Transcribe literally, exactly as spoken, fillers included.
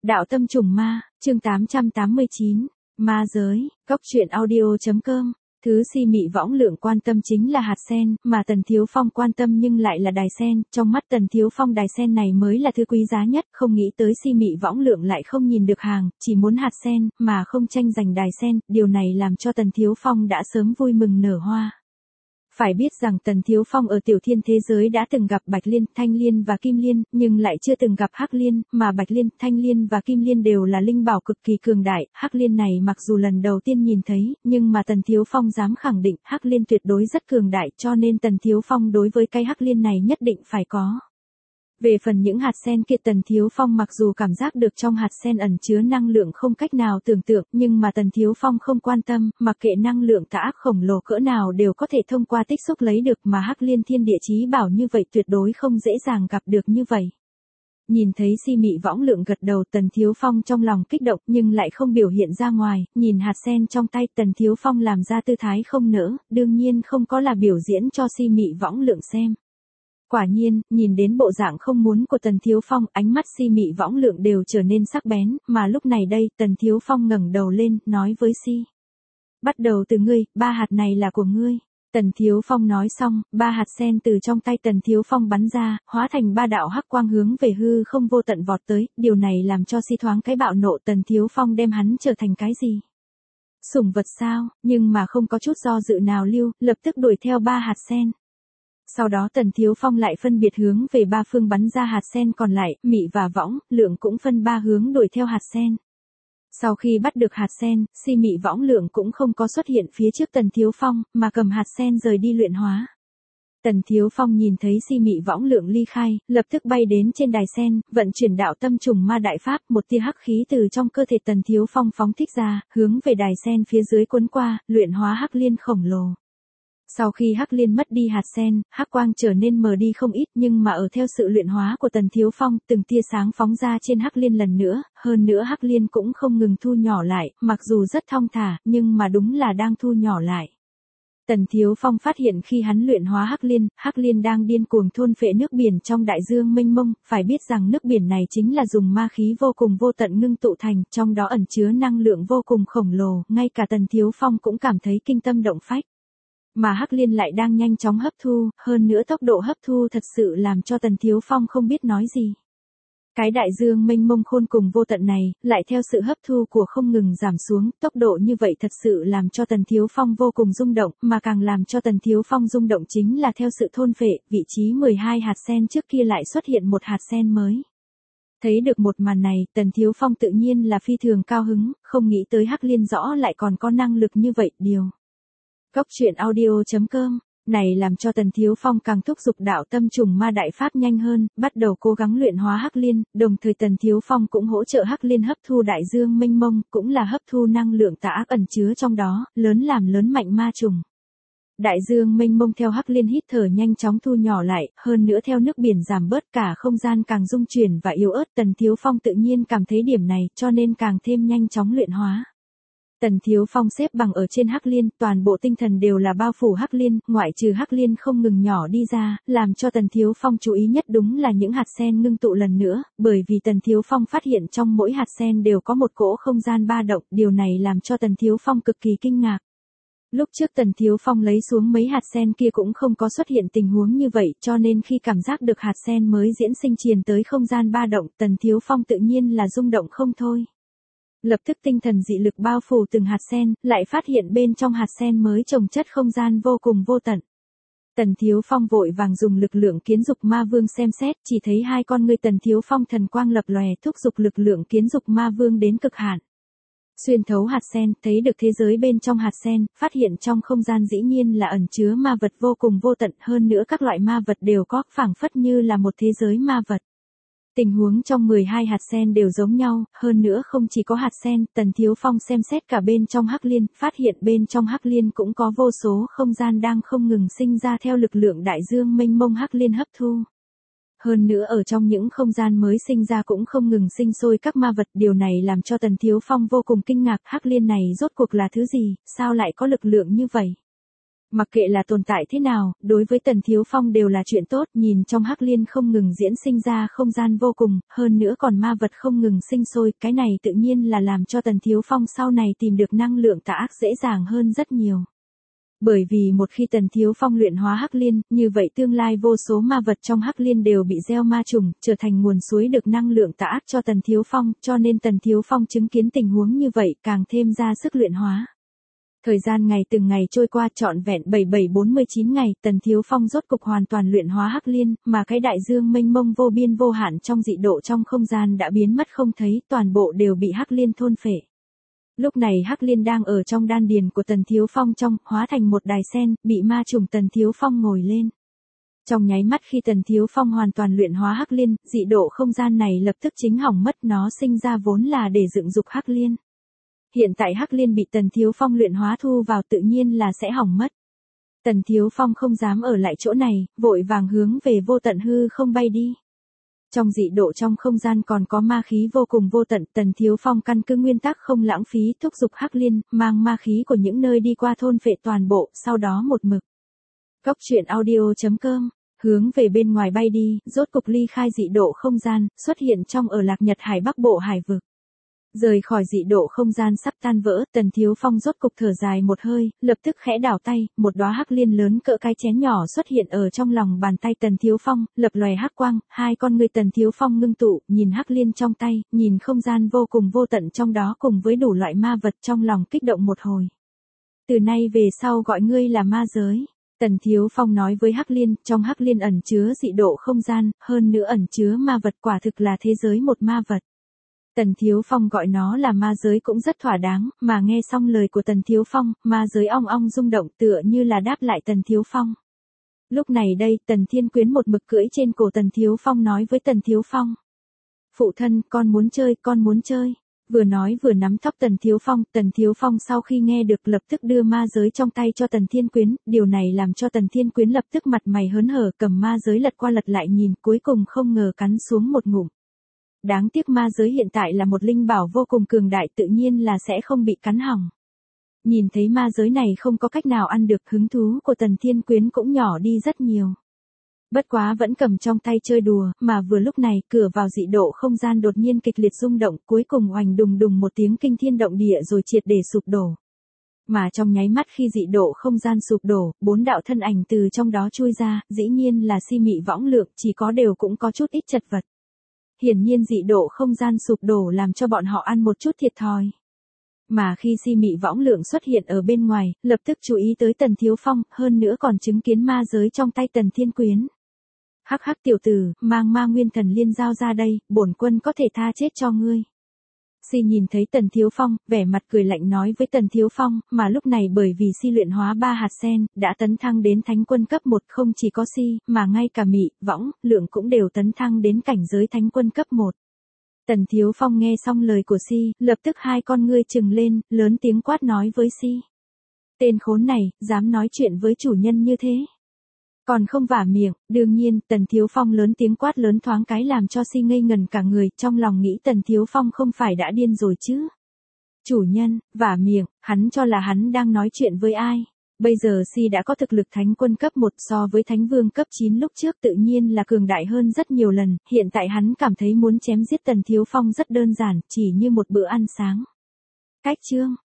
Đạo tâm trùng ma, chương tám trăm tám mươi chín, ma giới, cốc truyện audio.com. Thứ si mị võng lượng quan tâm chính là hạt sen, mà Tần Thiếu Phong quan tâm nhưng lại là đài sen, trong mắt Tần Thiếu Phong đài sen này mới là thứ quý giá nhất, không nghĩ tới si mị võng lượng lại không nhìn được hàng, chỉ muốn hạt sen, mà không tranh giành đài sen, điều này làm cho Tần Thiếu Phong đã sớm vui mừng nở hoa. Phải biết rằng Tần Thiếu Phong ở tiểu thiên thế giới đã từng gặp Bạch Liên, Thanh Liên và Kim Liên, nhưng lại chưa từng gặp Hắc Liên, mà Bạch Liên, Thanh Liên và Kim Liên đều là linh bảo cực kỳ cường đại, Hắc Liên này mặc dù lần đầu tiên nhìn thấy, nhưng mà Tần Thiếu Phong dám khẳng định Hắc Liên tuyệt đối rất cường đại, cho nên Tần Thiếu Phong đối với cây Hắc Liên này nhất định phải có. Về phần những hạt sen kia Tần Thiếu Phong mặc dù cảm giác được trong hạt sen ẩn chứa năng lượng không cách nào tưởng tượng, nhưng mà Tần Thiếu Phong không quan tâm, mặc kệ năng lượng tà ác khổng lồ cỡ nào đều có thể thông qua tích xúc lấy được, mà Hắc Liên thiên địa chí bảo như vậy tuyệt đối không dễ dàng gặp được như vậy. Nhìn thấy si mị võng lượng gật đầu, Tần Thiếu Phong trong lòng kích động nhưng lại không biểu hiện ra ngoài, nhìn hạt sen trong tay Tần Thiếu Phong làm ra tư thái không nỡ, đương nhiên không có là biểu diễn cho si mị võng lượng xem. Quả nhiên, nhìn đến bộ dạng không muốn của Tần Thiếu Phong, ánh mắt si mị võng lượng đều trở nên sắc bén, mà lúc này đây, Tần Thiếu Phong ngẩng đầu lên, nói với si. Bắt đầu từ ngươi, ba hạt này là của ngươi. Tần Thiếu Phong nói xong, ba hạt sen từ trong tay Tần Thiếu Phong bắn ra, hóa thành ba đạo hắc quang hướng về hư không vô tận vọt tới, điều này làm cho si thoáng cái bạo nộ. Tần Thiếu Phong đem hắn trở thành cái gì? Sủng vật sao, nhưng mà không có chút do dự nào lưu, lập tức đuổi theo ba hạt sen. Sau đó Tần Thiếu Phong lại phân biệt hướng về ba phương bắn ra hạt sen còn lại, mị và võng, lượng cũng phân ba hướng đuổi theo hạt sen. Sau khi bắt được hạt sen, si mị võng lượng cũng không có xuất hiện phía trước Tần Thiếu Phong, mà cầm hạt sen rời đi luyện hóa. Tần Thiếu Phong nhìn thấy si mị võng lượng ly khai, lập tức bay đến trên đài sen, vận chuyển đạo tâm trùng ma đại pháp, một tia hắc khí từ trong cơ thể Tần Thiếu Phong phóng thích ra, hướng về đài sen phía dưới cuốn qua, luyện hóa Hắc Liên khổng lồ. Sau khi Hắc Liên mất đi hạt sen, hắc quang trở nên mờ đi không ít, nhưng mà ở theo sự luyện hóa của Tần Thiếu Phong, từng tia sáng phóng ra trên Hắc Liên lần nữa, hơn nữa Hắc Liên cũng không ngừng thu nhỏ lại, mặc dù rất thong thả, nhưng mà đúng là đang thu nhỏ lại. Tần Thiếu Phong phát hiện khi hắn luyện hóa Hắc Liên, Hắc Liên đang điên cuồng thôn phệ nước biển trong đại dương mênh mông, phải biết rằng nước biển này chính là dùng ma khí vô cùng vô tận ngưng tụ thành, trong đó ẩn chứa năng lượng vô cùng khổng lồ, ngay cả Tần Thiếu Phong cũng cảm thấy kinh tâm động phách. Mà Hắc Liên lại đang nhanh chóng hấp thu, hơn nữa tốc độ hấp thu thật sự làm cho Tần Thiếu Phong không biết nói gì. Cái đại dương mênh mông khôn cùng vô tận này, lại theo sự hấp thu của không ngừng giảm xuống, tốc độ như vậy thật sự làm cho Tần Thiếu Phong vô cùng rung động, mà càng làm cho Tần Thiếu Phong rung động chính là theo sự thôn phệ, vị trí mười hai hạt sen trước kia lại xuất hiện một hạt sen mới. Thấy được một màn này, Tần Thiếu Phong tự nhiên là phi thường cao hứng, không nghĩ tới Hắc Liên rõ lại còn có năng lực như vậy, điều. Cốc truyện audio.com, này làm cho Tần Thiếu Phong càng thúc giục đạo tâm trùng ma đại pháp nhanh hơn, bắt đầu cố gắng luyện hóa Hắc Liên, đồng thời Tần Thiếu Phong cũng hỗ trợ Hắc Liên hấp thu đại dương mênh mông, cũng là hấp thu năng lượng tà ác ẩn chứa trong đó, lớn làm lớn mạnh ma trùng. Đại dương mênh mông theo Hắc Liên hít thở nhanh chóng thu nhỏ lại, hơn nữa theo nước biển giảm bớt cả không gian càng dung chuyển và yếu ớt, Tần Thiếu Phong tự nhiên cảm thấy điểm này, cho nên càng thêm nhanh chóng luyện hóa. Tần Thiếu Phong xếp bằng ở trên Hắc Liên, toàn bộ tinh thần đều là bao phủ Hắc Liên, ngoại trừ Hắc Liên không ngừng nhỏ đi ra, làm cho Tần Thiếu Phong chú ý nhất đúng là những hạt sen ngưng tụ lần nữa, bởi vì Tần Thiếu Phong phát hiện trong mỗi hạt sen đều có một cỗ không gian ba động, điều này làm cho Tần Thiếu Phong cực kỳ kinh ngạc. Lúc trước Tần Thiếu Phong lấy xuống mấy hạt sen kia cũng không có xuất hiện tình huống như vậy, cho nên khi cảm giác được hạt sen mới diễn sinh truyền tới không gian ba động, Tần Thiếu Phong tự nhiên là rung động không thôi. Lập tức tinh thần dị lực bao phủ từng hạt sen, lại phát hiện bên trong hạt sen mới trồng chất không gian vô cùng vô tận. Tần Thiếu Phong vội vàng dùng lực lượng kiến dục ma vương xem xét, chỉ thấy hai con ngươi Tần Thiếu Phong thần quang lập lòe, thúc giục lực lượng kiến dục ma vương đến cực hạn. Xuyên thấu hạt sen, thấy được thế giới bên trong hạt sen, phát hiện trong không gian dĩ nhiên là ẩn chứa ma vật vô cùng vô tận, hơn nữa các loại ma vật đều có, phảng phất như là một thế giới ma vật. Tình huống trong mười hai hạt sen đều giống nhau, hơn nữa không chỉ có hạt sen, Tần Thiếu Phong xem xét cả bên trong Hắc Liên, phát hiện bên trong Hắc Liên cũng có vô số không gian đang không ngừng sinh ra theo lực lượng đại dương mênh mông Hắc Liên hấp thu. Hơn nữa ở trong những không gian mới sinh ra cũng không ngừng sinh sôi các ma vật, điều này làm cho Tần Thiếu Phong vô cùng kinh ngạc, Hắc Liên này rốt cuộc là thứ gì, sao lại có lực lượng như vậy? Mặc kệ là tồn tại thế nào, đối với Tần Thiếu Phong đều là chuyện tốt, nhìn trong Hắc Liên không ngừng diễn sinh ra không gian vô cùng, hơn nữa còn ma vật không ngừng sinh sôi, cái này tự nhiên là làm cho Tần Thiếu Phong sau này tìm được năng lượng tà ác dễ dàng hơn rất nhiều. Bởi vì một khi Tần Thiếu Phong luyện hóa Hắc Liên, như vậy tương lai vô số ma vật trong Hắc Liên đều bị gieo ma trùng, trở thành nguồn suối được năng lượng tà ác cho Tần Thiếu Phong, cho nên Tần Thiếu Phong chứng kiến tình huống như vậy càng thêm ra sức luyện hóa. Thời gian ngày từng ngày trôi qua trọn vẹn bảy bảy bốn mươi chín ngày, Tần Thiếu Phong rốt cục hoàn toàn luyện hóa Hắc Liên, mà cái đại dương mênh mông vô biên vô hạn trong dị độ trong không gian đã biến mất không thấy, toàn bộ đều bị Hắc Liên thôn phệ. Lúc này Hắc Liên đang ở trong đan điền của Tần Thiếu Phong trong, hóa thành một đài sen, bị ma trùng Tần Thiếu Phong ngồi lên. Trong nháy mắt khi Tần Thiếu Phong hoàn toàn luyện hóa Hắc Liên, dị độ không gian này lập tức chính hỏng mất, nó sinh ra vốn là để dựng dục Hắc Liên. Hiện tại Hắc Liên bị Tần Thiếu Phong luyện hóa thu vào tự nhiên là sẽ hỏng mất. Tần Thiếu Phong không dám ở lại chỗ này, vội vàng hướng về vô tận hư không bay đi. Trong dị độ trong không gian còn có ma khí vô cùng vô tận, Tần Thiếu Phong căn cứ nguyên tắc không lãng phí thúc giục Hắc Liên, mang ma khí của những nơi đi qua thôn phệ toàn bộ, sau đó một mực. Góc truyện audio chấm com, hướng về bên ngoài bay đi, rốt cục ly khai dị độ không gian, xuất hiện trong ở Lạc Nhật Hải Bắc Bộ Hải vực. Rời khỏi dị độ không gian sắp tan vỡ, Tần Thiếu Phong rốt cục thở dài một hơi, lập tức khẽ đảo tay, một đóa Hắc Liên lớn cỡ cái chén nhỏ xuất hiện ở trong lòng bàn tay Tần Thiếu Phong, lập lòe hắc quang, hai con người Tần Thiếu Phong ngưng tụ, nhìn Hắc Liên trong tay, nhìn không gian vô cùng vô tận trong đó cùng với đủ loại ma vật, trong lòng kích động một hồi. Từ nay về sau gọi ngươi là ma giới. Tần Thiếu Phong nói với Hắc Liên, trong Hắc Liên ẩn chứa dị độ không gian, hơn nữa ẩn chứa ma vật, quả thực là thế giới một ma vật. Tần Thiếu Phong gọi nó là ma giới cũng rất thỏa đáng, mà nghe xong lời của Tần Thiếu Phong, ma giới ong ong rung động tựa như là đáp lại Tần Thiếu Phong. Lúc này đây, Tần Thiên Quyến một mực cưỡi trên cổ Tần Thiếu Phong nói với Tần Thiếu Phong. Phụ thân, con muốn chơi, con muốn chơi. Vừa nói vừa nắm tóc Tần Thiếu Phong, Tần Thiếu Phong sau khi nghe được lập tức đưa ma giới trong tay cho Tần Thiên Quyến, điều này làm cho Tần Thiên Quyến lập tức mặt mày hớn hở, cầm ma giới lật qua lật lại nhìn, cuối cùng không ngờ cắn xuống một ngụm. Đáng tiếc ma giới hiện tại là một linh bảo vô cùng cường đại, tự nhiên là sẽ không bị cắn hỏng. Nhìn thấy ma giới này không có cách nào ăn được, hứng thú của Tần Thiên Quyến cũng nhỏ đi rất nhiều. Bất quá vẫn cầm trong tay chơi đùa, mà vừa lúc này, cửa vào dị độ không gian đột nhiên kịch liệt rung động, cuối cùng oành đùng đùng một tiếng kinh thiên động địa rồi triệt để sụp đổ. Mà trong nháy mắt khi dị độ không gian sụp đổ, bốn đạo thân ảnh từ trong đó chui ra, dĩ nhiên là Si Mị Võng Lượng, chỉ có đều cũng có chút ít chật vật. Hiển nhiên dị độ không gian sụp đổ làm cho bọn họ ăn một chút thiệt thòi. Mà khi Si Mị Võng Lượng xuất hiện ở bên ngoài, lập tức chú ý tới Tần Thiếu Phong, hơn nữa còn chứng kiến ma giới trong tay Tần Thiên Quyến. Hắc hắc tiểu tử, mang ma nguyên thần liên giao ra đây, bổn quân có thể tha chết cho ngươi. Si nhìn thấy Tần Thiếu Phong, vẻ mặt cười lạnh nói với Tần Thiếu Phong, mà lúc này bởi vì Si luyện hóa ba hạt sen, đã tấn thăng đến thánh quân cấp một, không chỉ có Si, mà ngay cả Mị, Võng, Lượng cũng đều tấn thăng đến cảnh giới thánh quân cấp một. Tần Thiếu Phong nghe xong lời của Si, lập tức hai con ngươi trừng lên, lớn tiếng quát nói với Si. Tên khốn này, dám nói chuyện với chủ nhân như thế. Còn không vả miệng, đương nhiên, Tần Thiếu Phong lớn tiếng quát lớn thoáng cái làm cho Si ngây ngần cả người, trong lòng nghĩ Tần Thiếu Phong không phải đã điên rồi chứ. Chủ nhân, vả miệng, hắn cho là hắn đang nói chuyện với ai. Bây giờ Si đã có thực lực thánh quân cấp một so với thánh vương cấp chín lúc trước tự nhiên là cường đại hơn rất nhiều lần, hiện tại hắn cảm thấy muốn chém giết Tần Thiếu Phong rất đơn giản, chỉ như một bữa ăn sáng. Cách chương